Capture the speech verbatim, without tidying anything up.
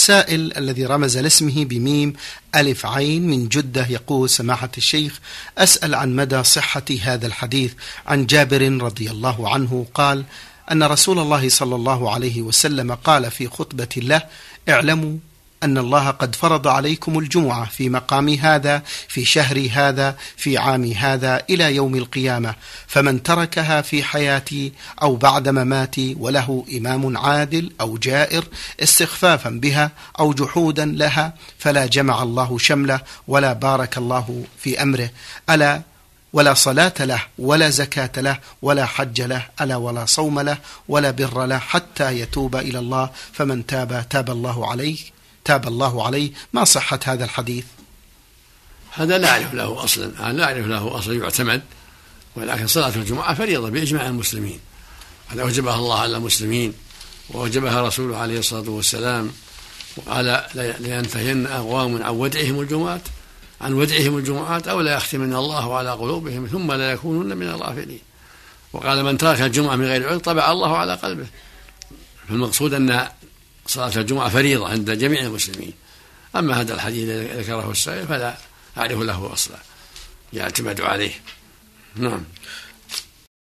السائل الذي رمز لاسمه بميم ألف عين من جدة يقول: سماحة الشيخ، أسأل عن مدى صحة هذا الحديث عن جابر رضي الله عنه قال أن رسول الله صلى الله عليه وسلم قال في خطبة له: اعلموا أن الله قد فرض عليكم الجمعة في مقام هذا في شهر هذا في عام هذا إلى يوم القيامة، فمن تركها في حياتي أو بعد مماتي وله إمام عادل أو جائر استخفافا بها أو جحودا لها فلا جمع الله شمله ولا بارك الله في أمره، ألا ولا صلاة له ولا زكاة له ولا حج له، ألا ولا صوم له ولا بر له حتى يتوب إلى الله، فمن تاب تاب الله عليه تاب الله عليه. ما صحة هذا الحديث؟ هذا لا أعرف له أصلا لا أعرف له أصلا يعتمد، ولكن صلاة الجمعة فريضة بإجماع المسلمين، هذا أوجبها الله على المسلمين وأوجبها رسوله عليه الصلاة والسلام، وقال: لينتهين أقوام عن ودعهم الجمعات عن ودعهم الجمعات أو لا يختمن الله على قلوبهم ثم لا يكونون من الغافلين. وقال: من ترك الجمعة من غير عذر طبع الله على قلبه. فالمقصود أن صلاة الجمعة فريضة عند جميع المسلمين. أما هذا الحديث الذي ذكره السائل فلا أعرف له أصلا يعتمد عليه. نعم.